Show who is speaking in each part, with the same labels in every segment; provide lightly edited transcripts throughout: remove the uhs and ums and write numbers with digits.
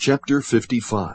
Speaker 1: Chapter 55.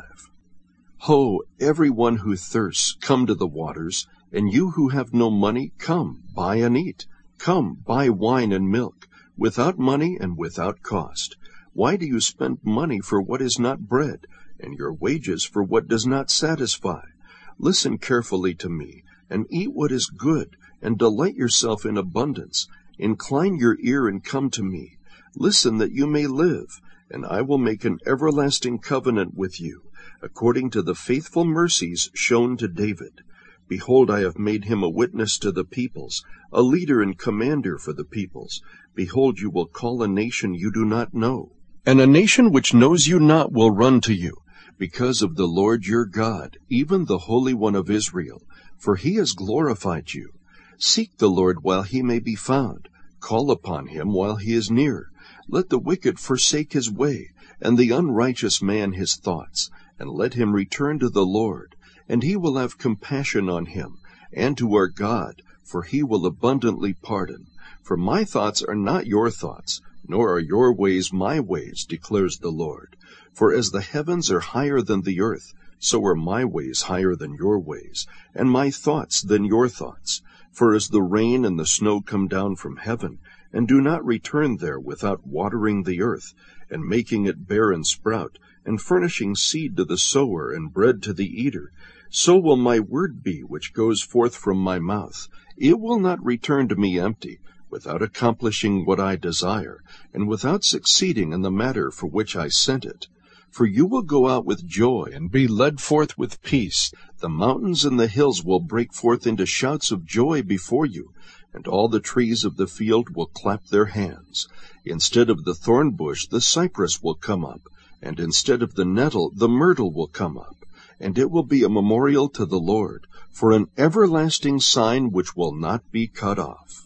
Speaker 1: Ho, every one who thirsts, come to the waters, and you who have no money, come, buy and eat. Come, buy wine and milk, without money and without cost. Why do you spend money for what is not bread, and your wages for what does not satisfy? Listen carefully to me, and eat what is good, and delight yourself in abundance. Incline your ear and come to me. Listen that you may live, and I will make an everlasting covenant with you, according to the faithful mercies shown to David. Behold, I have made him a witness to the peoples, a leader and commander for the peoples. Behold, you will call a nation you do not know, and a nation which knows you not will run to you, because of the Lord your God, even the Holy One of Israel, for he has glorified you. Seek the Lord while he may be found. Call upon him while he is near. Let the wicked forsake his way, and the unrighteous man his thoughts, and let him return to the Lord, and he will have compassion on him, and to our God, for he will abundantly pardon. For my thoughts are not your thoughts, nor are your ways my ways, declares the Lord. For as the heavens are higher than the earth, so are my ways higher than your ways, and my thoughts than your thoughts. For as the rain and the snow come down from heaven, and do not return there without watering the earth, and making it bear and sprout, and furnishing seed to the sower and bread to the eater, so will my word be which goes forth from my mouth. It will not return to me empty, without accomplishing what I desire, and without succeeding in the matter for which I sent it. For you will go out with joy, and be led forth with peace. The mountains and the hills will break forth into shouts of joy before you, and all the trees of the field will clap their hands. Instead of the thorn bush, the cypress will come up, and instead of the nettle, the myrtle will come up. And it will be a memorial to the Lord, for an everlasting sign which will not be cut off.